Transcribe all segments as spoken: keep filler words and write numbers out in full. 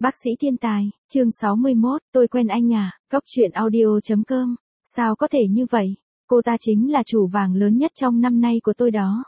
Bác sĩ thiên tài, chương sáu mươi mốt, tôi quen anh à, góc truyện audio.com, sao có thể như vậy, cô ta chính là chủ vàng lớn nhất trong năm nay của tôi đó.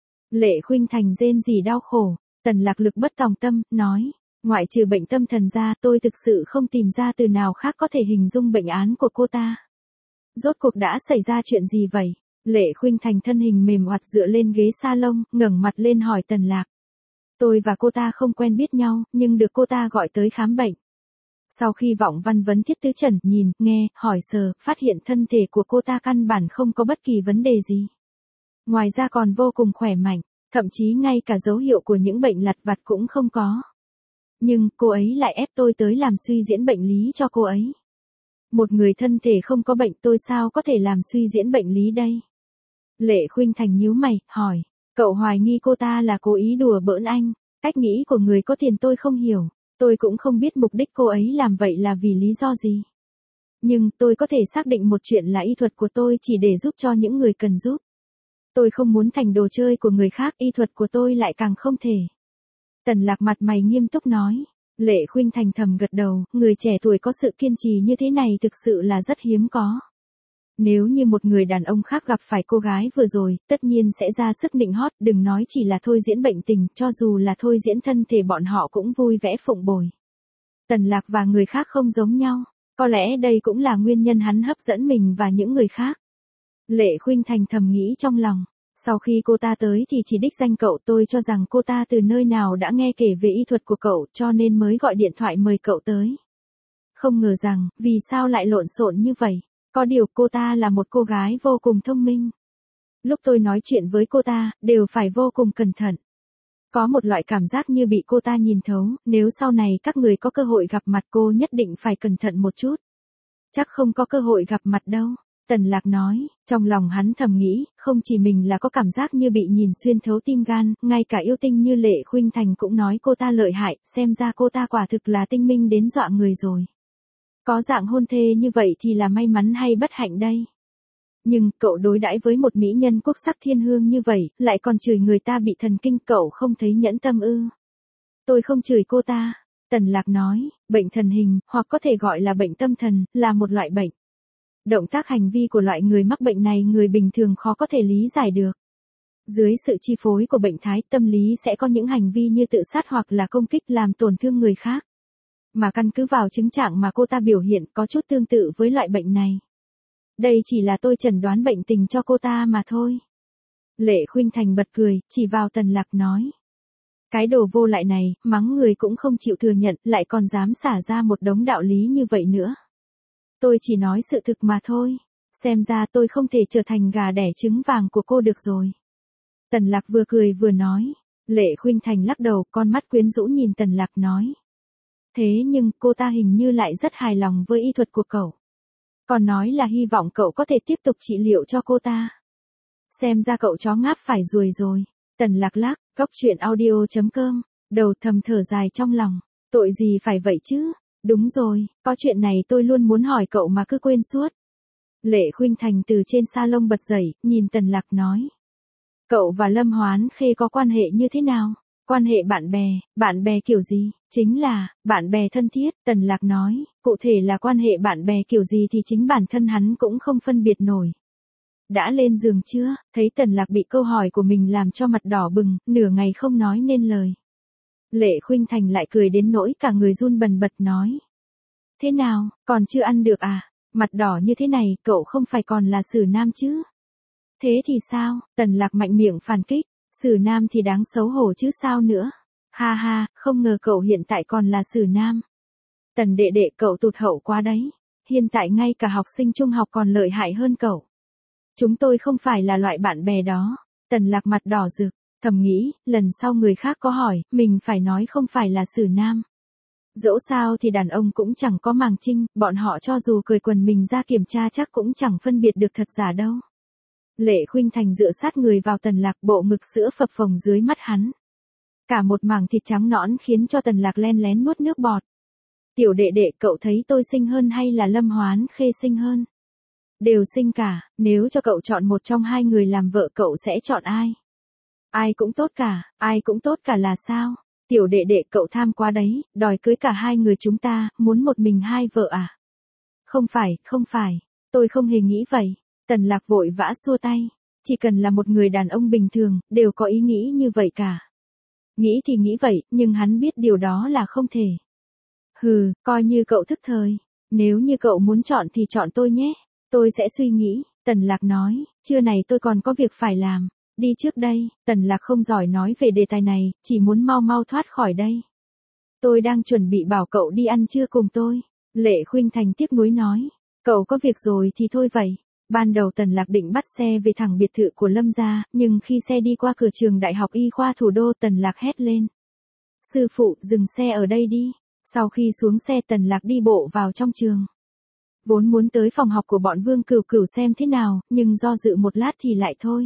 Lệ Khuynh Thành rên rỉ đau khổ, Tần Lạc Lực bất tòng tâm, nói, ngoại trừ bệnh tâm thần ra tôi thực sự không tìm ra từ nào khác có thể hình dung bệnh án của cô ta. Rốt cuộc đã xảy ra chuyện gì vậy? Lệ Khuynh Thành thân hình mềm oặt dựa lên ghế salon, ngẩng mặt lên hỏi Tần Lạc. Tôi và cô ta không quen biết nhau, nhưng được cô ta gọi tới khám bệnh. Sau khi Vọng Văn vấn Thiết Tứ Trần, nhìn, nghe, hỏi sờ, phát hiện thân thể của cô ta căn bản không có bất kỳ vấn đề gì. Ngoài ra còn vô cùng khỏe mạnh, thậm chí ngay cả dấu hiệu của những bệnh lặt vặt cũng không có. Nhưng, cô ấy lại ép tôi tới làm suy diễn bệnh lý cho cô ấy. Một người thân thể không có bệnh tôi sao có thể làm suy diễn bệnh lý đây? Lệ Khuynh Thành nhíu mày, hỏi. Cậu hoài nghi cô ta là cố ý đùa bỡn anh, cách nghĩ của người có tiền tôi không hiểu, tôi cũng không biết mục đích cô ấy làm vậy là vì lý do gì. Nhưng tôi có thể xác định một chuyện là y thuật của tôi chỉ để giúp cho những người cần giúp. Tôi không muốn thành đồ chơi của người khác, y thuật của tôi lại càng không thể. Tần Lạc mặt mày nghiêm túc nói. Lệ Khuynh Thành thầm gật đầu, người trẻ tuổi có sự kiên trì như thế này thực sự là rất hiếm có. Nếu như một người đàn ông khác gặp phải cô gái vừa rồi, tất nhiên sẽ ra sức nịnh hót, đừng nói chỉ là thôi diễn bệnh tình, cho dù là thôi diễn thân thể bọn họ cũng vui vẻ phụng bồi. Tần Lạc và người khác không giống nhau, có lẽ đây cũng là nguyên nhân hắn hấp dẫn mình và những người khác. Lệ Khuynh Thành thầm nghĩ trong lòng, sau khi cô ta tới thì chỉ đích danh cậu, tôi cho rằng cô ta từ nơi nào đã nghe kể về y thuật của cậu cho nên mới gọi điện thoại mời cậu tới. Không ngờ rằng, vì sao lại lộn xộn như vậy? Có điều cô ta là một cô gái vô cùng thông minh. Lúc tôi nói chuyện với cô ta, đều phải vô cùng cẩn thận. Có một loại cảm giác như bị cô ta nhìn thấu, nếu sau này các người có cơ hội gặp mặt cô nhất định phải cẩn thận một chút. Chắc không có cơ hội gặp mặt đâu, Tần Lạc nói, trong lòng hắn thầm nghĩ, không chỉ mình là có cảm giác như bị nhìn xuyên thấu tim gan, ngay cả yêu tinh như Lệ Khuynh Thành cũng nói cô ta lợi hại, xem ra cô ta quả thực là tinh minh đến dọa người rồi. Có dạng hôn thê như vậy thì là may mắn hay bất hạnh đây? Nhưng, cậu đối đãi với một mỹ nhân quốc sắc thiên hương như vậy, lại còn chửi người ta bị thần kinh, cậu không thấy nhẫn tâm ư? Tôi không chửi cô ta, Tần Lạc nói, bệnh thần hình, hoặc có thể gọi là bệnh tâm thần, là một loại bệnh. Động tác hành vi của loại người mắc bệnh này người bình thường khó có thể lý giải được. Dưới sự chi phối của bệnh thái, tâm lý sẽ có những hành vi như tự sát hoặc là công kích làm tổn thương người khác. Mà căn cứ vào chứng trạng mà cô ta biểu hiện có chút tương tự với loại bệnh này. Đây chỉ là tôi chẩn đoán bệnh tình cho cô ta mà thôi. Lệ Khuynh Thành bật cười, chỉ vào Tần Lạc nói. Cái đồ vô lại này, mắng người cũng không chịu thừa nhận, lại còn dám xả ra một đống đạo lý như vậy nữa. Tôi chỉ nói sự thực mà thôi, xem ra tôi không thể trở thành gà đẻ trứng vàng của cô được rồi. Tần Lạc vừa cười vừa nói. Lệ Khuynh Thành lắc đầu, con mắt quyến rũ nhìn Tần Lạc nói. Thế nhưng, cô ta hình như lại rất hài lòng với y thuật của cậu. Còn nói là hy vọng cậu có thể tiếp tục trị liệu cho cô ta. Xem ra cậu chó ngáp phải ruồi rồi. Tần Lạc lắc, góc truyện audio.com, đầu thầm thở dài trong lòng. Tội gì phải vậy chứ? Đúng rồi, có chuyện này tôi luôn muốn hỏi cậu mà cứ quên suốt. Lệ Khuynh Thành từ trên salon bật dậy, nhìn Tần Lạc nói. Cậu và Lâm Hoán Khê có quan hệ như thế nào? Quan hệ bạn bè, bạn bè kiểu gì? Chính là, bạn bè thân thiết, Tần Lạc nói, cụ thể là quan hệ bạn bè kiểu gì thì chính bản thân hắn cũng không phân biệt nổi. Đã lên giường chưa? Thấy Tần Lạc bị câu hỏi của mình làm cho mặt đỏ bừng, nửa ngày không nói nên lời. Lệ Khuynh Thành lại cười đến nỗi cả người run bần bật nói. Thế nào, còn chưa ăn được à? Mặt đỏ như thế này, cậu không phải còn là Sử Nam chứ? Thế thì sao? Tần Lạc mạnh miệng phản kích. Sử Nam thì đáng xấu hổ chứ sao nữa. Ha ha, không ngờ cậu hiện tại còn là Sử Nam. Tần đệ đệ, cậu tụt hậu quá đấy. Hiện tại ngay cả học sinh trung học còn lợi hại hơn cậu. Chúng tôi không phải là loại bạn bè đó. Tần Lạc mặt đỏ rực, thầm nghĩ, lần sau người khác có hỏi, mình phải nói không phải là Sử Nam. Dẫu sao thì đàn ông cũng chẳng có màng trinh, bọn họ cho dù cởi quần mình ra kiểm tra chắc cũng chẳng phân biệt được thật giả đâu. Lệ Khuynh Thành dựa sát người vào Tần Lạc, bộ ngực sữa phập phồng dưới mắt hắn. Cả một mảng thịt trắng nõn khiến cho Tần Lạc len lén nuốt nước bọt. Tiểu đệ đệ, cậu thấy tôi xinh hơn hay là Lâm Hoán Khê xinh hơn? Đều xinh cả, nếu cho cậu chọn một trong hai người làm vợ cậu sẽ chọn ai? Ai cũng tốt cả, ai cũng tốt cả là sao? Tiểu đệ đệ cậu tham quá đấy, đòi cưới cả hai người chúng ta, muốn một mình hai vợ à? Không phải, không phải, tôi không hề nghĩ vậy. Tần Lạc vội vã xua tay. Chỉ cần là một người đàn ông bình thường, đều có ý nghĩ như vậy cả. Nghĩ thì nghĩ vậy, nhưng hắn biết điều đó là không thể. Hừ, coi như cậu thức thời. Nếu như cậu muốn chọn thì chọn tôi nhé. Tôi sẽ suy nghĩ, Tần Lạc nói, trưa này tôi còn có việc phải làm. Đi trước đây, Tần Lạc không giỏi nói về đề tài này, chỉ muốn mau mau thoát khỏi đây. Tôi đang chuẩn bị bảo cậu đi ăn trưa cùng tôi. Lệ Khuynh Thành tiếc nuối nói, cậu có việc rồi thì thôi vậy. Ban đầu Tần Lạc định bắt xe về thẳng biệt thự của Lâm gia, nhưng khi xe đi qua cửa trường Đại học Y khoa thủ đô, Tần Lạc hét lên. Sư phụ, dừng xe ở đây đi. Sau khi xuống xe, Tần Lạc đi bộ vào trong trường. Vốn muốn tới phòng học của bọn Vương Cửu Cửu xem thế nào, nhưng do dự một lát thì lại thôi.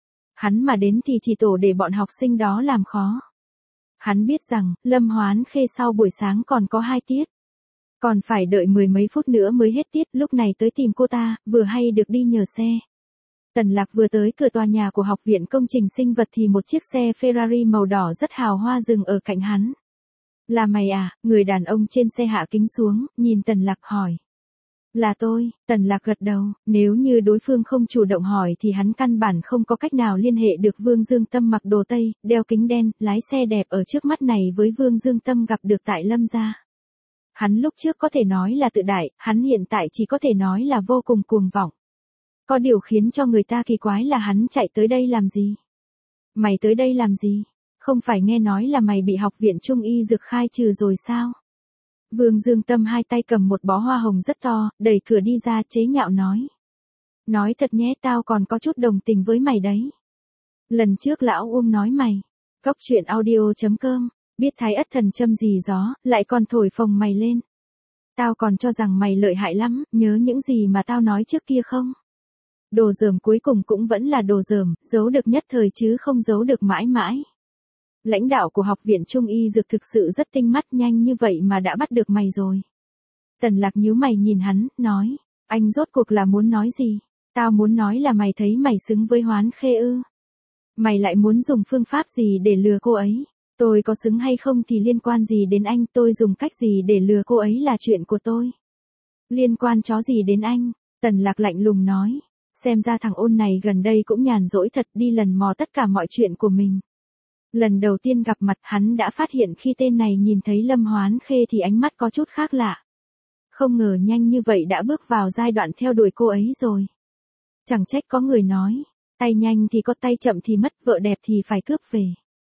Hắn mà đến thì chỉ tổ để bọn học sinh đó làm khó. Hắn biết rằng, Lâm Hoán Khê sau buổi sáng còn có hai tiết. Còn phải đợi mười mấy phút nữa mới hết tiết, lúc này tới tìm cô ta, vừa hay được đi nhờ xe. Tần Lạc vừa tới cửa tòa nhà của Học viện Công trình Sinh vật thì một chiếc xe Ferrari màu đỏ rất hào hoa dừng ở cạnh hắn. Là mày à? Người đàn ông trên xe hạ kính xuống, nhìn Tần Lạc hỏi. Là tôi, Tần Lạc gật đầu, nếu như đối phương không chủ động hỏi thì hắn căn bản không có cách nào liên hệ được Vương Dương Tâm mặc đồ tây, đeo kính đen, lái xe đẹp ở trước mắt này với Vương Dương Tâm gặp được tại Lâm gia. Hắn lúc trước có thể nói là tự đại, hắn hiện tại chỉ có thể nói là vô cùng cuồng vọng. Có điều khiến cho người ta kỳ quái là hắn chạy tới đây làm gì? Mày tới đây làm gì? Không phải nghe nói là mày bị Học viện Trung y Dược khai trừ rồi sao? Vương Dương Tâm hai tay cầm một bó hoa hồng rất to, đẩy cửa đi ra chế nhạo nói. Nói thật nhé, tao còn có chút đồng tình với mày đấy. Lần trước lão Uông nói mày. Cóc truyện audio chấm com, biết Thái Ất thần châm gì gió, lại còn thổi phồng mày lên. Tao còn cho rằng mày lợi hại lắm, nhớ những gì mà tao nói trước kia không? Đồ dởm cuối cùng cũng vẫn là đồ dởm, giấu được nhất thời chứ không giấu được mãi mãi. Lãnh đạo của Học viện Trung y Dược thực sự rất tinh mắt, nhanh như vậy mà đã bắt được mày rồi. Tần Lạc nhíu mày nhìn hắn, nói, anh rốt cuộc là muốn nói gì? Tao muốn nói là mày thấy mày xứng với Hoán Khê ư? Mày lại muốn dùng phương pháp gì để lừa cô ấy? Tôi có xứng hay không thì liên quan gì đến anh, tôi dùng cách gì để lừa cô ấy là chuyện của tôi. Liên quan chó gì đến anh? Tần Lạc lạnh lùng nói, xem ra thằng ôn này gần đây cũng nhàn rỗi thật, đi lần mò tất cả mọi chuyện của mình. Lần đầu tiên gặp mặt hắn đã phát hiện khi tên này nhìn thấy Lâm Hoán Khê thì ánh mắt có chút khác lạ. Không ngờ nhanh như vậy đã bước vào giai đoạn theo đuổi cô ấy rồi. Chẳng trách có người nói, tay nhanh thì có tay chậm thì mất, vợ đẹp thì phải cướp về.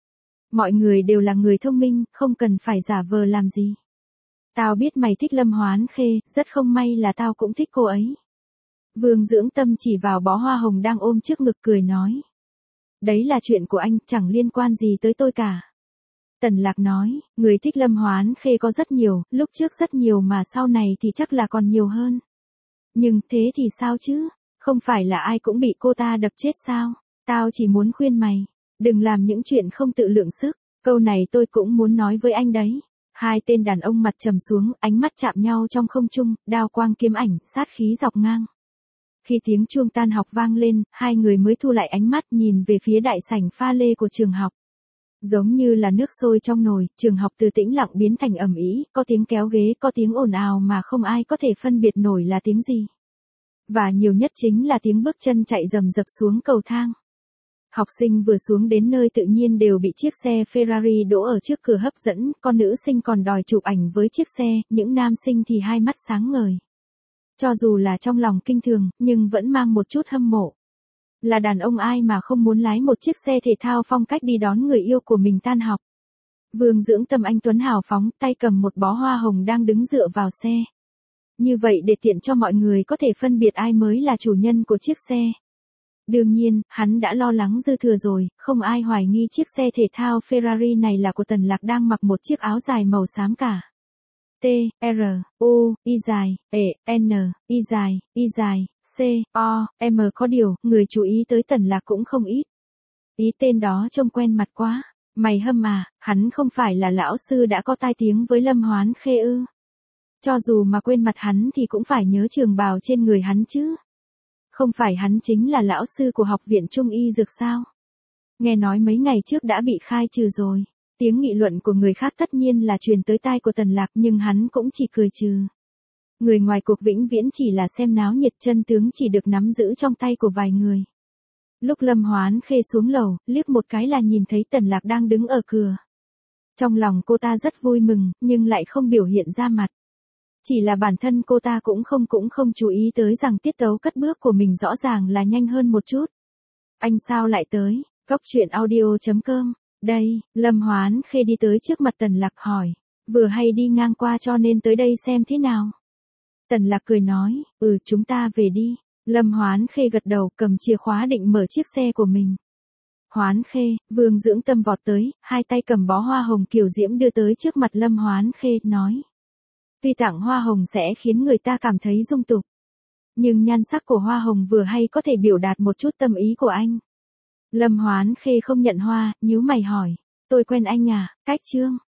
Mọi người đều là người thông minh, không cần phải giả vờ làm gì. Tao biết mày thích Lâm Hoán Khê, rất không may là tao cũng thích cô ấy. Vương Dưỡng Tâm chỉ vào bó hoa hồng đang ôm trước ngực cười nói. Đấy là chuyện của anh, chẳng liên quan gì tới tôi cả. Tần Lạc nói, người thích Lâm Hoán Khê có rất nhiều, lúc trước rất nhiều mà sau này thì chắc là còn nhiều hơn. Nhưng thế thì sao chứ? Không phải là ai cũng bị cô ta đập chết sao? Tao chỉ muốn khuyên mày, đừng làm những chuyện không tự lượng sức. Câu này tôi cũng muốn nói với anh đấy. Hai tên đàn ông mặt trầm xuống, ánh mắt chạm nhau trong không trung, đao quang kiếm ảnh, sát khí dọc ngang. Khi tiếng chuông tan học vang lên, hai người mới thu lại ánh mắt nhìn về phía đại sảnh pha lê của trường học. Giống như là nước sôi trong nồi, trường học từ tĩnh lặng biến thành ầm ĩ, có tiếng kéo ghế, có tiếng ồn ào mà không ai có thể phân biệt nổi là tiếng gì. Và nhiều nhất chính là tiếng bước chân chạy rầm rập xuống cầu thang. Học sinh vừa xuống đến nơi tự nhiên đều bị chiếc xe Ferrari đỗ ở trước cửa hấp dẫn, con nữ sinh còn đòi chụp ảnh với chiếc xe, những nam sinh thì hai mắt sáng ngời. Cho dù là trong lòng kinh thường, nhưng vẫn mang một chút hâm mộ. Là đàn ông ai mà không muốn lái một chiếc xe thể thao phong cách đi đón người yêu của mình tan học. Vương Dưỡng Tâm anh tuấn hào phóng, tay cầm một bó hoa hồng đang đứng dựa vào xe. Như vậy để tiện cho mọi người có thể phân biệt ai mới là chủ nhân của chiếc xe. Đương nhiên, hắn đã lo lắng dư thừa rồi, không ai hoài nghi chiếc xe thể thao Ferrari này là của Tần Lạc đang mặc một chiếc áo dài màu xám cả. T, R, U, Y dài, E, N, Y dài, Y dài, C, O, M có điều, người chú ý tới Tần Lạc cũng không ít. Ý tên đó trông quen mặt quá. Mày hâm à, hắn không phải là lão sư đã có tai tiếng với Lâm Hoán Khê ư? Cho dù mà quên mặt hắn thì cũng phải nhớ trường bào trên người hắn chứ. Không phải hắn chính là lão sư của Học viện Trung y Dược sao? Nghe nói mấy ngày trước đã bị khai trừ rồi. Tiếng nghị luận của người khác tất nhiên là truyền tới tai của Tần Lạc nhưng hắn cũng chỉ cười trừ. Người ngoài cuộc vĩnh viễn chỉ là xem náo nhiệt, chân tướng chỉ được nắm giữ trong tay của vài người. Lúc Lâm Hoán Khê xuống lầu, liếc một cái là nhìn thấy Tần Lạc đang đứng ở cửa. Trong lòng cô ta rất vui mừng, nhưng lại không biểu hiện ra mặt. Chỉ là bản thân cô ta cũng không cũng không chú ý tới rằng tiết tấu cất bước của mình rõ ràng là nhanh hơn một chút. Anh sao lại tới? Góc truyện audio chấm com. Đây, Lâm Hoán Khê đi tới trước mặt Tần Lạc hỏi. Vừa hay đi ngang qua cho nên tới đây xem thế nào. Tần Lạc cười nói, ừ chúng ta về đi. Lâm Hoán Khê gật đầu cầm chìa khóa định mở chiếc xe của mình. Hoán Khê, Vương Dưỡng Tâm vọt tới, hai tay cầm bó hoa hồng kiều diễm đưa tới trước mặt Lâm Hoán Khê, nói. Tuy tặng hoa hồng sẽ khiến người ta cảm thấy dung tục. Nhưng nhan sắc của hoa hồng vừa hay có thể biểu đạt một chút tâm ý của anh. Lâm Hoán Khê không nhận hoa, nhíu mày hỏi. Tôi quen anh à, Cách Trương.